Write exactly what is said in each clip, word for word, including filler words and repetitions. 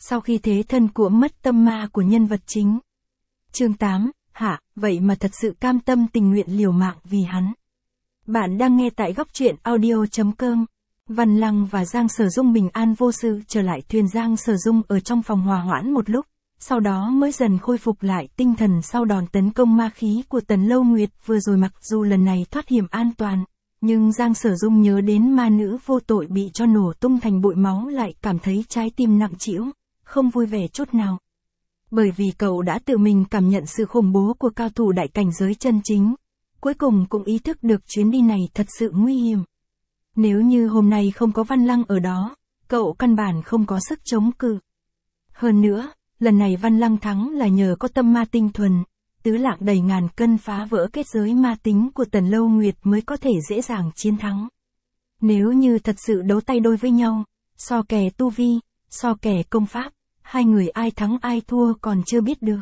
sau khi thế thân của mất tâm ma của nhân vật chính. Chương tám, hả, vậy mà thật sự cam tâm tình nguyện liều mạng vì hắn. Bạn đang nghe tại góc truyện audio chấm com. Văn Lăng và Giang Sở Dung bình an vô sự trở lại thuyền. Giang Sở Dung ở trong phòng hòa hoãn một lúc, sau đó mới dần khôi phục lại tinh thần sau đòn tấn công ma khí của Tần Lâu Nguyệt vừa rồi. Mặc dù lần này thoát hiểm an toàn, nhưng Giang Sở Dung nhớ đến ma nữ vô tội bị cho nổ tung thành bụi máu lại cảm thấy trái tim nặng trĩu, không vui vẻ chút nào. Bởi vì cậu đã tự mình cảm nhận sự khủng bố của cao thủ đại cảnh giới chân chính, cuối cùng cũng ý thức được chuyến đi này thật sự nguy hiểm. Nếu như hôm nay không có Văn Lăng ở đó, cậu căn bản không có sức chống cự. Hơn nữa, lần này Văn Lăng thắng là nhờ có tâm ma tinh thuần, tứ lạng đầy ngàn cân phá vỡ kết giới ma tính của Tần Lâu Nguyệt mới có thể dễ dàng chiến thắng. Nếu như thật sự đấu tay đôi với nhau, so kè tu vi, so kè công pháp, hai người ai thắng ai thua còn chưa biết được.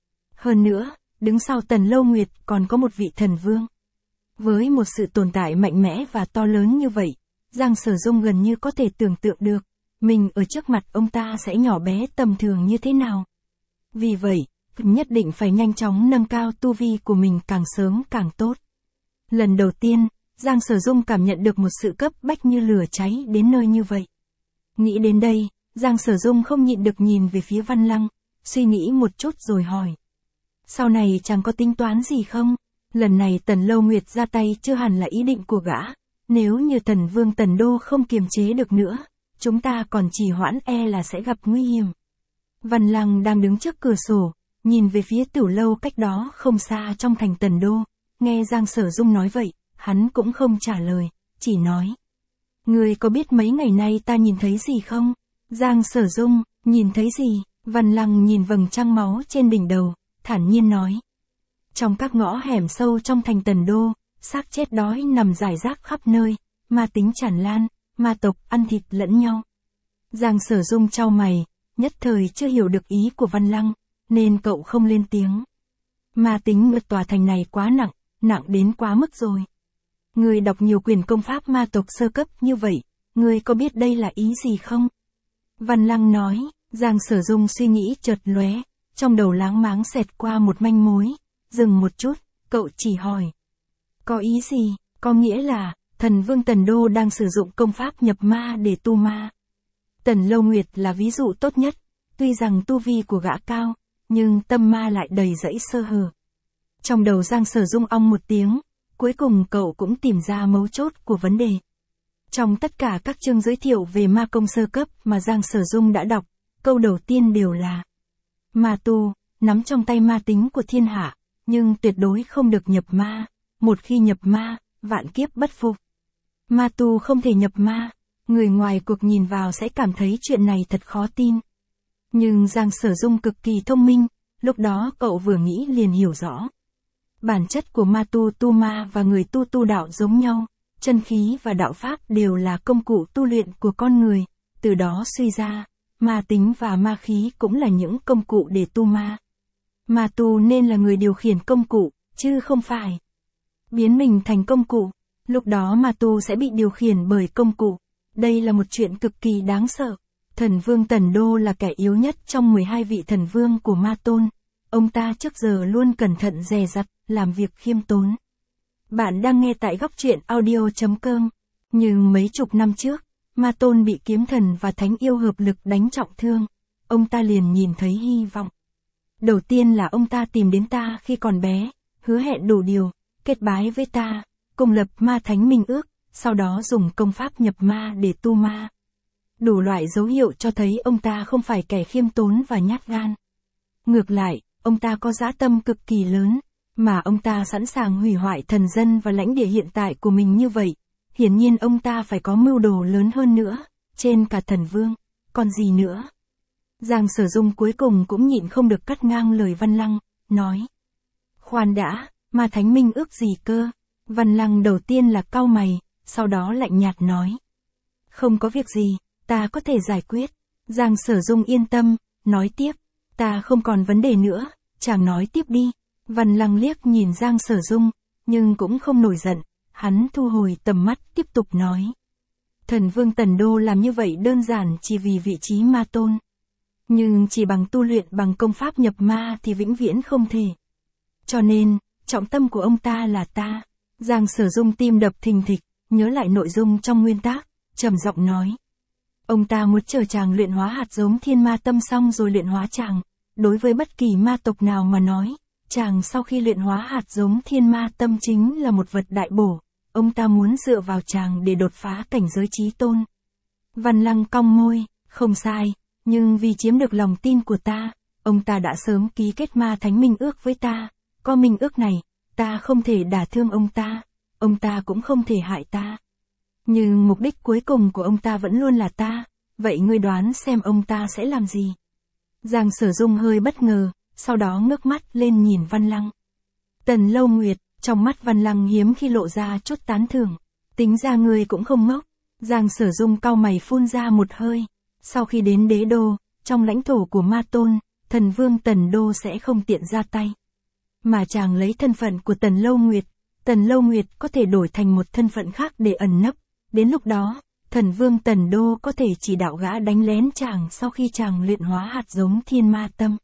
Hơn nữa, đứng sau Tần Lâu Nguyệt còn có một vị thần vương. Với một sự tồn tại mạnh mẽ và to lớn như vậy, Giang Sở Dung gần như có thể tưởng tượng được, mình ở trước mặt ông ta sẽ nhỏ bé tầm thường như thế nào. Vì vậy, nhất định phải nhanh chóng nâng cao tu vi của mình càng sớm càng tốt. Lần đầu tiên, Giang Sở Dung cảm nhận được một sự cấp bách như lửa cháy đến nơi như vậy. Nghĩ đến đây, Giang Sở Dung không nhịn được nhìn về phía Văn Lăng, suy nghĩ một chút rồi hỏi. Sau này chẳng có tính toán gì không? Lần này Tần Lâu Nguyệt ra tay chưa hẳn là ý định của gã, nếu như thần vương Tần Đô không kiềm chế được nữa, chúng ta còn trì hoãn e là sẽ gặp nguy hiểm. Văn Lăng đang đứng trước cửa sổ, nhìn về phía tiểu lâu cách đó không xa trong thành Tần Đô, nghe Giang Sở Dung nói vậy, hắn cũng không trả lời, chỉ nói. Ngươi có biết mấy ngày nay ta nhìn thấy gì không? Giang Sở Dung, nhìn thấy gì? Văn Lăng nhìn vầng trăng máu trên đỉnh đầu, thản nhiên nói. Trong các ngõ hẻm sâu trong thành Tần Đô, xác chết đói nằm rải rác khắp nơi, ma tính tràn lan, ma tộc ăn thịt lẫn nhau. Giang Sở Dung chau mày, nhất thời chưa hiểu được ý của Văn Lăng, nên cậu không lên tiếng. Ma tính ở tòa thành này quá nặng, nặng đến quá mức rồi. Ngươi đọc nhiều quyển công pháp ma tộc sơ cấp như vậy, ngươi có biết đây là ý gì không? Văn Lăng nói. Giang Sở Dung suy nghĩ chợt lóe, trong đầu láng máng xẹt qua một manh mối, dừng một chút, cậu chỉ hỏi. Có ý gì? Có nghĩa là, thần vương Tần Đô đang sử dụng công pháp nhập ma để tu ma. Tần Lâu Nguyệt là ví dụ tốt nhất, tuy rằng tu vi của gã cao, nhưng tâm ma lại đầy rẫy sơ hở. Trong đầu Giang Sở Dung ong một tiếng, cuối cùng cậu cũng tìm ra mấu chốt của vấn đề. Trong tất cả các chương giới thiệu về ma công sơ cấp mà Giang Sở Dung đã đọc, câu đầu tiên đều là ma tu, nắm trong tay ma tính của thiên hạ, nhưng tuyệt đối không được nhập ma, một khi nhập ma, vạn kiếp bất phục. Ma tu không thể nhập ma, người ngoài cuộc nhìn vào sẽ cảm thấy chuyện này thật khó tin. Nhưng Giang Sở Dung cực kỳ thông minh, lúc đó cậu vừa nghĩ liền hiểu rõ. Bản chất của ma tu tu ma và người tu tu đạo giống nhau, chân khí và đạo pháp đều là công cụ tu luyện của con người, từ đó suy ra, ma tính và ma khí cũng là những công cụ để tu ma. Ma tu nên là người điều khiển công cụ, chứ không phải biến mình thành công cụ, lúc đó ma tu sẽ bị điều khiển bởi công cụ. Đây là một chuyện cực kỳ đáng sợ. Thần vương Tần Đô là kẻ yếu nhất trong mười hai vị thần vương của ma tôn. Ông ta trước giờ luôn cẩn thận dè dặt, làm việc khiêm tốn. Bạn đang nghe tại góc truyện audio chấm com. Nhưng mấy chục năm trước, ma tôn bị kiếm thần và thánh yêu hợp lực đánh trọng thương. Ông ta liền nhìn thấy hy vọng. Đầu tiên là ông ta tìm đến ta khi còn bé, hứa hẹn đủ điều, kết bái với ta, cùng lập ma thánh minh ước, sau đó dùng công pháp nhập ma để tu ma. Đủ loại dấu hiệu cho thấy ông ta không phải kẻ khiêm tốn và nhát gan. Ngược lại, ông ta có dã tâm cực kỳ lớn, mà ông ta sẵn sàng hủy hoại thần dân và lãnh địa hiện tại của mình như vậy. Hiển nhiên ông ta phải có mưu đồ lớn hơn nữa, trên cả thần vương, còn gì nữa. Giang Sở Dung cuối cùng cũng nhịn không được cắt ngang lời Văn Lăng, nói. Khoan đã, ma thánh minh ước gì cơ? Văn Lăng đầu tiên là cau mày, sau đó lạnh nhạt nói. Không có việc gì, ta có thể giải quyết. Giang Sở Dung yên tâm, nói tiếp. Ta không còn vấn đề nữa, chàng nói tiếp đi. Văn Lăng liếc nhìn Giang Sở Dung, nhưng cũng không nổi giận, hắn thu hồi tầm mắt tiếp tục nói. Thần vương Tần Đô làm như vậy đơn giản chỉ vì vị trí ma tôn. Nhưng chỉ bằng tu luyện bằng công pháp nhập ma thì vĩnh viễn không thể. Cho nên, trọng tâm của ông ta là ta. Giang Sở Dung tim đập thình thịch, nhớ lại nội dung trong nguyên tác, trầm giọng nói. Ông ta muốn chờ chàng luyện hóa hạt giống thiên ma tâm xong rồi luyện hóa chàng. Đối với bất kỳ ma tộc nào mà nói, chàng sau khi luyện hóa hạt giống thiên ma tâm chính là một vật đại bổ. Ông ta muốn dựa vào chàng để đột phá cảnh giới chí tôn. Văn Lăng cong môi, không sai, nhưng vì chiếm được lòng tin của ta, ông ta đã sớm ký kết ma thánh minh ước với ta. Có minh ước này, ta không thể đả thương ông ta, ông ta cũng không thể hại ta. Nhưng mục đích cuối cùng của ông ta vẫn luôn là ta, vậy ngươi đoán xem ông ta sẽ làm gì? Giang Sở Dung hơi bất ngờ, sau đó ngước mắt lên nhìn Văn Lăng. Tần Lâu Nguyệt, trong mắt Văn Lăng hiếm khi lộ ra chút tán thưởng. Tính ra ngươi cũng không ngốc. Giang Sở Dung cau mày phun ra một hơi. Sau khi đến đế đô, trong lãnh thổ của Ma Tôn, thần vương Tần Đô sẽ không tiện ra tay. Mà chàng lấy thân phận của Tần Lâu Nguyệt, Tần Lâu Nguyệt có thể đổi thành một thân phận khác để ẩn nấp. Đến lúc đó, thần vương Tần Đô có thể chỉ đạo gã đánh lén chàng sau khi chàng luyện hóa hạt giống thiên ma tâm.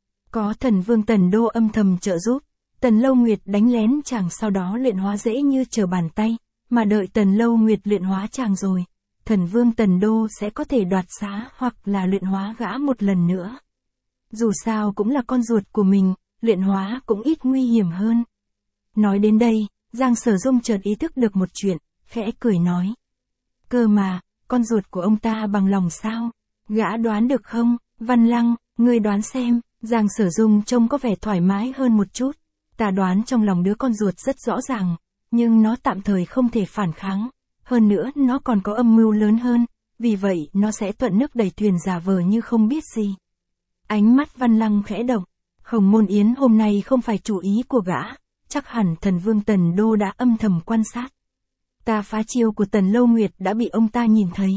Có thần vương Tần Đô âm thầm trợ giúp, Tần Lâu Nguyệt đánh lén chàng sau đó luyện hóa dễ như trở bàn tay, mà đợi Tần Lâu Nguyệt luyện hóa chàng rồi, thần vương Tần Đô sẽ có thể đoạt xá hoặc là luyện hóa gã một lần nữa. Dù sao cũng là con ruột của mình, luyện hóa cũng ít nguy hiểm hơn. Nói đến đây, Giang Sở Dung chợt ý thức được một chuyện, khẽ cười nói. Cơ mà, con ruột của ông ta bằng lòng sao? Gã đoán được không? Văn Lăng, ngươi đoán xem. Giang Sở Dung trông có vẻ thoải mái hơn một chút. Ta đoán trong lòng đứa con ruột rất rõ ràng, nhưng nó tạm thời không thể phản kháng. Hơn nữa nó còn có âm mưu lớn hơn, vì vậy nó sẽ thuận nước đẩy thuyền giả vờ như không biết gì. Ánh mắt Văn Lăng khẽ động. Hồng Môn Yến hôm nay không phải chủ ý của gã, chắc hẳn thần vương Tần Đô đã âm thầm quan sát. Ta phá chiêu của Tần Lâu Nguyệt đã bị ông ta nhìn thấy.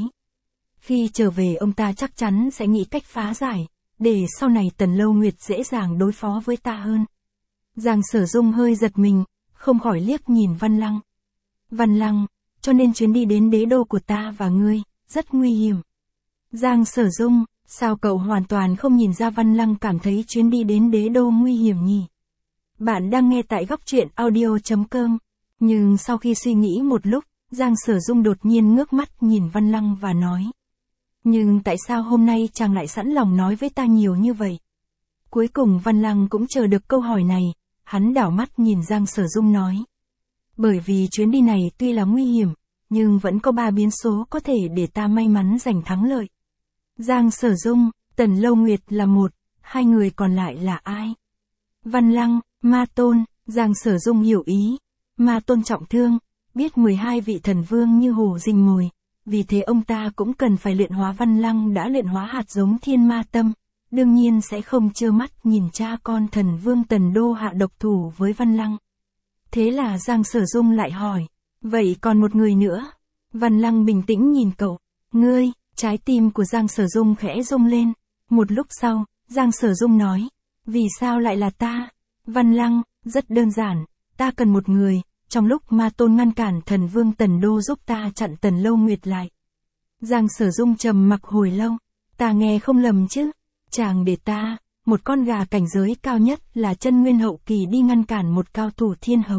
Khi trở về ông ta chắc chắn sẽ nghĩ cách phá giải, để sau này Tần Lâu Nguyệt dễ dàng đối phó với ta hơn. Giang Sở Dung hơi giật mình, không khỏi liếc nhìn Văn Lăng. Văn Lăng, cho nên chuyến đi đến đế đô của ta và ngươi, rất nguy hiểm. Giang Sở Dung, sao cậu hoàn toàn không nhìn ra Văn Lăng cảm thấy chuyến đi đến đế đô nguy hiểm nhỉ? Bạn đang nghe tại góc truyện audio chấm com. Nhưng sau khi suy nghĩ một lúc, Giang Sở Dung đột nhiên ngước mắt nhìn Văn Lăng và nói. Nhưng tại sao hôm nay chàng lại sẵn lòng nói với ta nhiều như vậy? Cuối cùng Văn Lăng cũng chờ được câu hỏi này, hắn đảo mắt nhìn Giang Sở Dung nói. Bởi vì chuyến đi này tuy là nguy hiểm, nhưng vẫn có ba biến số có thể để ta may mắn giành thắng lợi. Giang Sở Dung, Tần Lâu Nguyệt là một, hai người còn lại là ai? Văn Lăng, Ma Tôn, Giang Sở Dung hiểu ý. Ma Tôn trọng thương, biết mười hai vị thần vương như hổ rình mồi, vì thế ông ta cũng cần phải luyện hóa. Văn Lăng đã luyện hóa hạt giống thiên ma tâm, đương nhiên sẽ không trơ mắt nhìn cha con thần vương Tần Đô hạ độc thủ với Văn Lăng. Thế là Giang Sở Dung lại hỏi, vậy còn một người nữa? Văn Lăng bình tĩnh nhìn cậu, ngươi, trái tim của Giang Sở Dung khẽ rung lên. Một lúc sau, Giang Sở Dung nói, vì sao lại là ta? Văn Lăng, rất đơn giản, ta cần một người, trong lúc Ma Tôn ngăn cản thần vương Tần Đô giúp ta chặn Tần Lâu Nguyệt lại. Giang Sở Dung trầm mặc hồi lâu, ta nghe không lầm chứ? Chàng để ta, một con gà cảnh giới cao nhất là chân nguyên hậu kỳ đi ngăn cản một cao thủ thiên hầu.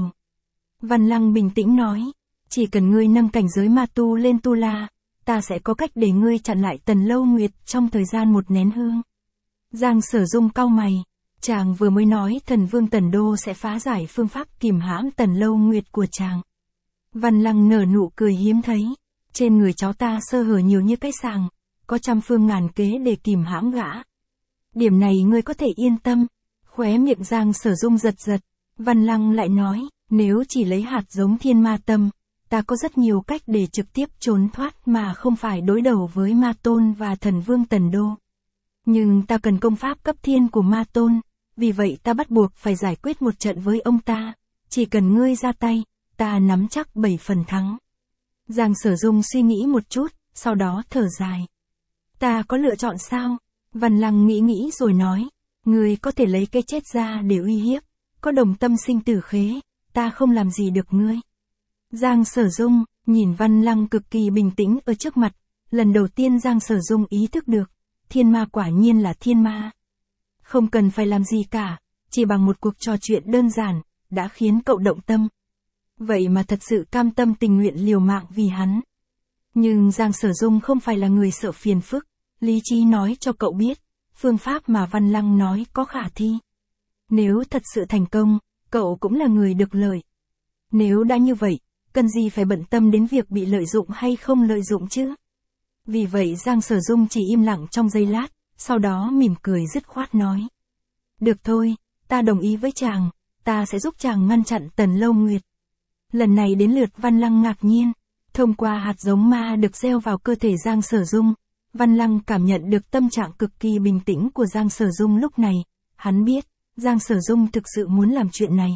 Văn Lăng bình tĩnh nói, chỉ cần ngươi nâng cảnh giới ma tu lên tu la, ta sẽ có cách để ngươi chặn lại Tần Lâu Nguyệt trong thời gian một nén hương. Giang Sở Dung cau mày, chàng vừa mới nói thần vương Tần Đô sẽ phá giải phương pháp kìm hãm Tần Lâu Nguyệt của chàng. Văn Lăng nở nụ cười hiếm thấy, trên người cháu ta sơ hở nhiều như cái sàng, có trăm phương ngàn kế để kìm hãm gã. Điểm này ngươi có thể yên tâm. Khóe miệng Giang Sở Dung giật giật, Văn Lăng lại nói, nếu chỉ lấy hạt giống thiên ma tâm, ta có rất nhiều cách để trực tiếp trốn thoát mà không phải đối đầu với Ma Tôn và thần vương Tần Đô. Nhưng ta cần công pháp cấp thiên của Ma Tôn, vì vậy ta bắt buộc phải giải quyết một trận với ông ta, chỉ cần ngươi ra tay, ta nắm chắc bảy phần thắng. Giang Sở Dung suy nghĩ một chút, sau đó thở dài. Ta có lựa chọn sao? Văn Lăng nghĩ nghĩ rồi nói, ngươi có thể lấy cái chết ra để uy hiếp, có đồng tâm sinh tử khế, ta không làm gì được ngươi. Giang Sở Dung, nhìn Văn Lăng cực kỳ bình tĩnh ở trước mặt, lần đầu tiên Giang Sở Dung ý thức được, thiên ma quả nhiên là thiên ma. Không cần phải làm gì cả, chỉ bằng một cuộc trò chuyện đơn giản, đã khiến cậu động tâm. Vậy mà thật sự cam tâm tình nguyện liều mạng vì hắn. Nhưng Giang Sở Dung không phải là người sợ phiền phức, lý trí nói cho cậu biết, phương pháp mà Văn Lăng nói có khả thi. Nếu thật sự thành công, cậu cũng là người được lợi. Nếu đã như vậy, cần gì phải bận tâm đến việc bị lợi dụng hay không lợi dụng chứ? Vì vậy Giang Sở Dung chỉ im lặng trong giây lát, sau đó mỉm cười dứt khoát nói. Được thôi, ta đồng ý với chàng, ta sẽ giúp chàng ngăn chặn Tần Lâu Nguyệt. Lần này đến lượt Văn Lăng ngạc nhiên, thông qua hạt giống ma được gieo vào cơ thể Giang Sở Dung, Văn Lăng cảm nhận được tâm trạng cực kỳ bình tĩnh của Giang Sở Dung lúc này, hắn biết, Giang Sở Dung thực sự muốn làm chuyện này.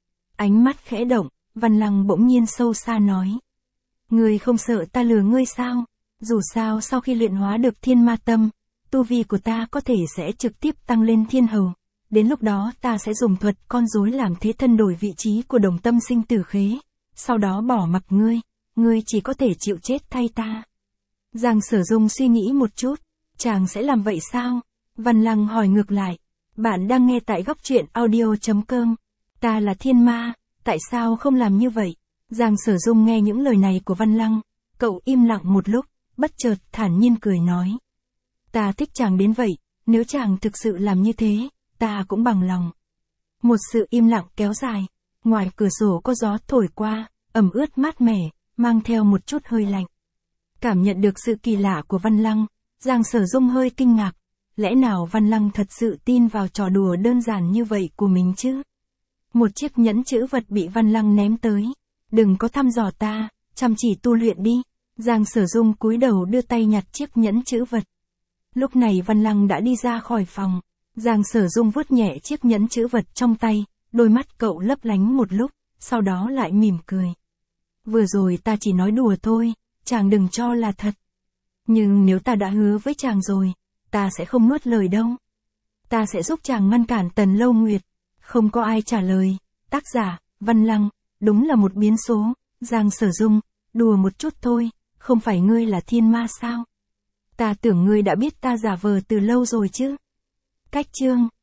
Ánh mắt khẽ động, Văn Lăng bỗng nhiên sâu xa nói. Ngươi không sợ ta lừa ngươi sao? Dù sao sau khi luyện hóa được thiên ma tâm, tu vi của ta có thể sẽ trực tiếp tăng lên thiên hầu. Đến lúc đó ta sẽ dùng thuật con rối làm thế thân đổi vị trí của đồng tâm sinh tử khế. Sau đó bỏ mặc ngươi, ngươi chỉ có thể chịu chết thay ta. Giang Sở Dung suy nghĩ một chút, chàng sẽ làm vậy sao? Văn Lăng hỏi ngược lại. Bạn đang nghe tại góc truyện audio chấm com. Ta là thiên ma, tại sao không làm như vậy? Giang Sở Dung nghe những lời này của Văn Lăng, cậu im lặng một lúc, bất chợt thản nhiên cười nói. Ta thích chàng đến vậy, nếu chàng thực sự làm như thế, ta cũng bằng lòng. Một sự im lặng kéo dài, ngoài cửa sổ có gió thổi qua, ẩm ướt mát mẻ, mang theo một chút hơi lạnh. Cảm nhận được sự kỳ lạ của Văn Lăng, Giang Sở Dung hơi kinh ngạc, lẽ nào Văn Lăng thật sự tin vào trò đùa đơn giản như vậy của mình chứ? Một chiếc nhẫn chữ vật bị Văn Lăng ném tới. Đừng có thăm dò ta, chăm chỉ tu luyện đi. Giang Sở Dung cúi đầu đưa tay nhặt chiếc nhẫn chữ vật. Lúc này Văn Lăng đã đi ra khỏi phòng. Giang Sở Dung vuốt nhẹ chiếc nhẫn chữ vật trong tay, đôi mắt cậu lấp lánh một lúc, sau đó lại mỉm cười. Vừa rồi ta chỉ nói đùa thôi, chàng đừng cho là thật. Nhưng nếu ta đã hứa với chàng rồi, ta sẽ không nuốt lời đâu. Ta sẽ giúp chàng ngăn cản Tần Lâu Nguyệt. Không có ai trả lời. Tác giả, Văn Lăng, đúng là một biến số. Giang Sở Dung, đùa một chút thôi, không phải ngươi là thiên ma sao? Ta tưởng ngươi đã biết ta giả vờ từ lâu rồi chứ. Cách chương